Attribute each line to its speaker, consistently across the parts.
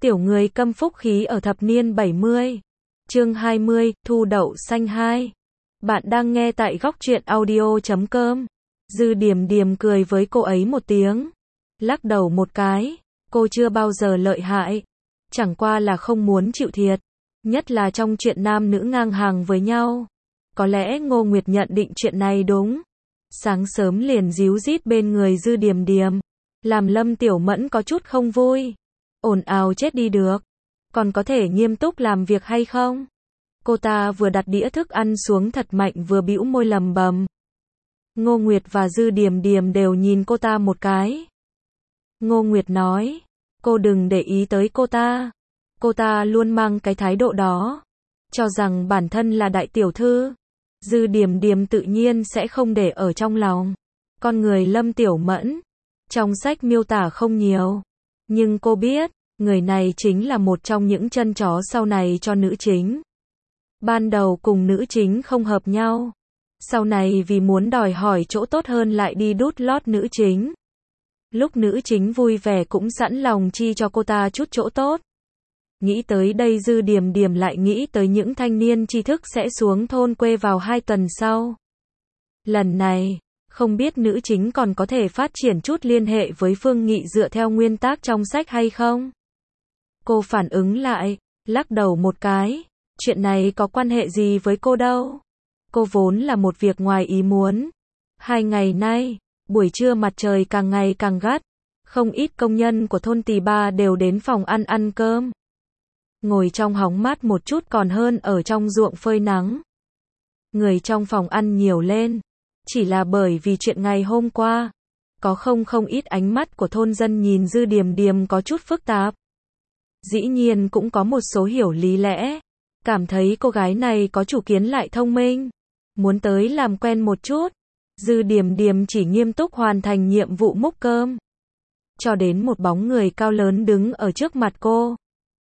Speaker 1: Tiểu người câm phúc khí ở thập niên 70. Chương 20, Thu đậu xanh 2. Bạn đang nghe tại góc truyện audio.com. Dư Điềm Điềm cười với cô ấy một tiếng, lắc đầu một cái. Cô chưa bao giờ lợi hại, chẳng qua là không muốn chịu thiệt, nhất là trong chuyện nam nữ ngang hàng với nhau. Có lẽ Ngô Nguyệt nhận định chuyện này đúng. Sáng sớm liền díu dít bên người Dư Điềm Điềm, làm Lâm Tiểu Mẫn có chút không vui. Ồn ào chết đi được, còn có thể nghiêm túc làm việc hay không? Cô ta vừa đặt đĩa thức ăn xuống thật mạnh vừa bĩu môi lầm bầm. Ngô Nguyệt và Dư Điềm Điềm đều nhìn cô ta một cái. Ngô Nguyệt nói, cô đừng để ý tới cô ta. Cô ta luôn mang cái thái độ đó, cho rằng bản thân là đại tiểu thư. Dư Điềm Điềm tự nhiên sẽ không để ở trong lòng. Con người Lâm Tiểu Mẫn, trong sách miêu tả không nhiều, nhưng cô biết, người này chính là một trong những chân chó sau này cho nữ chính. Ban đầu cùng nữ chính không hợp nhau, sau này vì muốn đòi hỏi chỗ tốt hơn lại đi đút lót nữ chính. Lúc nữ chính vui vẻ cũng sẵn lòng chi cho cô ta chút chỗ tốt. Nghĩ tới đây Dư Điềm Điềm lại nghĩ tới những thanh niên tri thức sẽ xuống thôn quê vào 2 tuần sau. Lần này, không biết nữ chính còn có thể phát triển chút liên hệ với Phương Nghị dựa theo nguyên tắc trong sách hay không? Cô phản ứng lại, lắc đầu một cái. Chuyện này có quan hệ gì với cô đâu. Cô vốn là một việc ngoài ý muốn. 2 ngày nay, buổi trưa mặt trời càng ngày càng gắt. Không ít công nhân của thôn Tỳ Ba đều đến phòng ăn cơm. Ngồi trong hóng mát một chút còn hơn ở trong ruộng phơi nắng. Người trong phòng ăn nhiều lên, chỉ là bởi vì chuyện ngày hôm qua. Có không ít ánh mắt của thôn dân nhìn Dư Điềm Điềm có chút phức tạp. Dĩ nhiên cũng có một số hiểu lý lẽ, cảm thấy cô gái này có chủ kiến lại thông minh, muốn tới làm quen một chút. Dư Điềm Điềm chỉ nghiêm túc hoàn thành nhiệm vụ múc cơm, cho đến một bóng người cao lớn đứng ở trước mặt cô.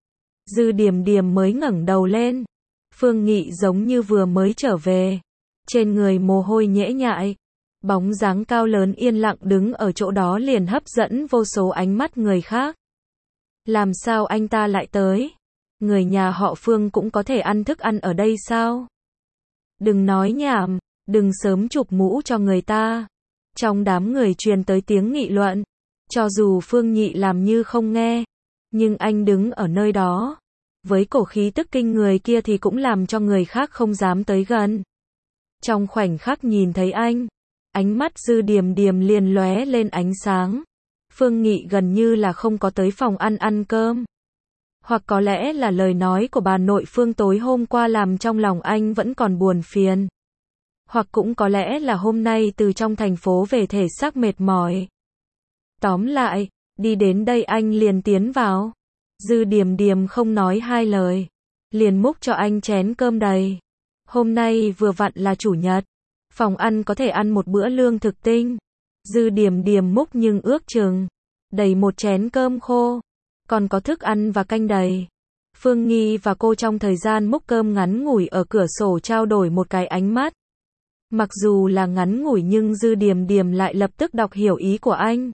Speaker 1: Dư Điềm Điềm mới ngẩng đầu lên. Phương Nghị giống như vừa mới trở về, trên người mồ hôi nhễ nhại, bóng dáng cao lớn yên lặng đứng ở chỗ đó liền hấp dẫn vô số ánh mắt người khác. Làm sao anh ta lại tới? Người nhà họ Phương cũng có thể ăn thức ăn ở đây sao? Đừng nói nhảm, đừng sớm chụp mũ cho người ta. Trong đám người truyền tới tiếng nghị luận, cho dù Phương Nhị làm như không nghe, nhưng anh đứng ở nơi đó, với cổ khí tức kinh người kia thì cũng làm cho người khác không dám tới gần. Trong khoảnh khắc nhìn thấy anh, ánh mắt Dư Điềm Điềm liền lóe lên ánh sáng. Phương Nghị gần như là không có tới phòng ăn cơm. Hoặc có lẽ là lời nói của bà nội Phương tối hôm qua làm trong lòng anh vẫn còn buồn phiền. Hoặc cũng có lẽ là hôm nay từ trong thành phố về thể xác mệt mỏi. Tóm lại, đi đến đây anh liền tiến vào. Dư Điềm Điềm không nói hai lời, liền múc cho anh chén cơm đầy. Hôm nay vừa vặn là chủ nhật, phòng ăn có thể ăn một bữa lương thực tinh. Dư Điềm Điềm múc nhưng ước chừng đầy một chén cơm khô, còn có thức ăn và canh đầy. Phương Nghi và cô trong thời gian múc cơm ngắn ngủi ở cửa sổ trao đổi một cái ánh mắt. Mặc dù là ngắn ngủi nhưng Dư Điềm Điềm lại lập tức đọc hiểu ý của anh.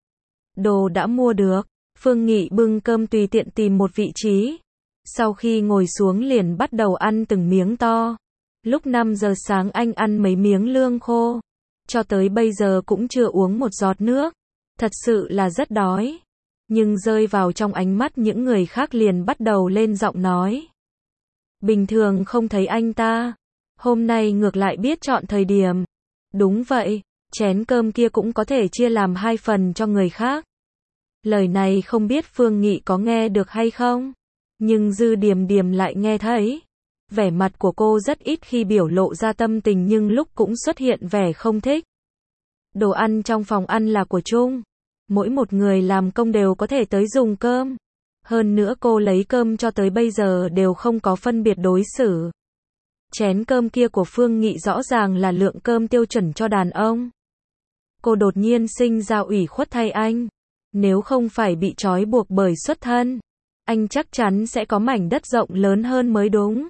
Speaker 1: Đồ đã mua được. Phương Nghị bưng cơm tùy tiện tìm một vị trí. Sau khi ngồi xuống liền bắt đầu ăn từng miếng to. Lúc 5 giờ sáng anh ăn mấy miếng lương khô. Cho tới bây giờ cũng chưa uống một giọt nước. Thật sự là rất đói. Nhưng rơi vào trong ánh mắt những người khác liền bắt đầu lên giọng nói. Bình thường không thấy anh ta. Hôm nay ngược lại biết chọn thời điểm. Đúng vậy, chén cơm kia cũng có thể chia làm 2 phần cho người khác. Lời này không biết Phương Nghị có nghe được hay không, nhưng Dư Điềm Điềm lại nghe thấy. Vẻ mặt của cô rất ít khi biểu lộ ra tâm tình nhưng lúc cũng xuất hiện vẻ không thích. Đồ ăn trong phòng ăn là của chung, mỗi một người làm công đều có thể tới dùng cơm. Hơn nữa cô lấy cơm cho tới bây giờ đều không có phân biệt đối xử. Chén cơm kia của Phương Nghị rõ ràng là lượng cơm tiêu chuẩn cho đàn ông. Cô đột nhiên sinh ra ủy khuất thay anh. Nếu không phải bị trói buộc bởi xuất thân, anh chắc chắn sẽ có mảnh đất rộng lớn hơn mới đúng.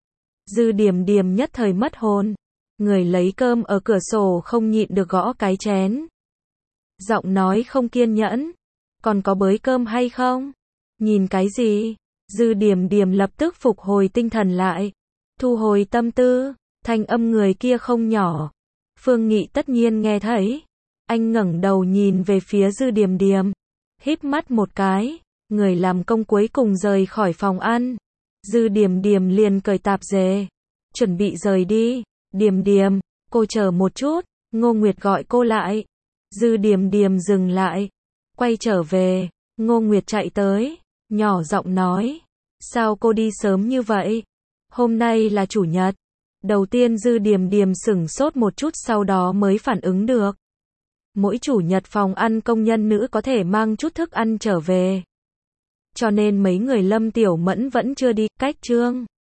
Speaker 1: Dư Điềm Điềm nhất thời mất hồn. Người lấy cơm ở cửa sổ không nhịn được gõ cái chén. Giọng nói không kiên nhẫn. Còn có bới cơm hay không? Nhìn cái gì? Dư Điềm Điềm lập tức phục hồi tinh thần lại. Thu hồi tâm tư, thanh âm người kia không nhỏ. Phương Nghị tất nhiên nghe thấy. Anh ngẩng đầu nhìn về phía Dư Điềm Điềm. Híp mắt một cái, người làm công cuối cùng rời khỏi phòng ăn. Dư Điềm Điềm liền cởi tạp dề. Chuẩn bị rời đi. Điềm Điềm, cô chờ một chút. Ngô Nguyệt gọi cô lại. Dư Điềm Điềm dừng lại. Quay trở về. Ngô Nguyệt chạy tới. Nhỏ giọng nói. Sao cô đi sớm như vậy? Hôm nay là chủ nhật. Đầu tiên Dư Điềm Điềm sửng sốt một chút sau đó mới phản ứng được. Mỗi chủ nhật phòng ăn công nhân nữ có thể mang chút thức ăn trở về. Cho nên mấy người Lâm Tiểu Mẫn vẫn chưa đi, cách Trương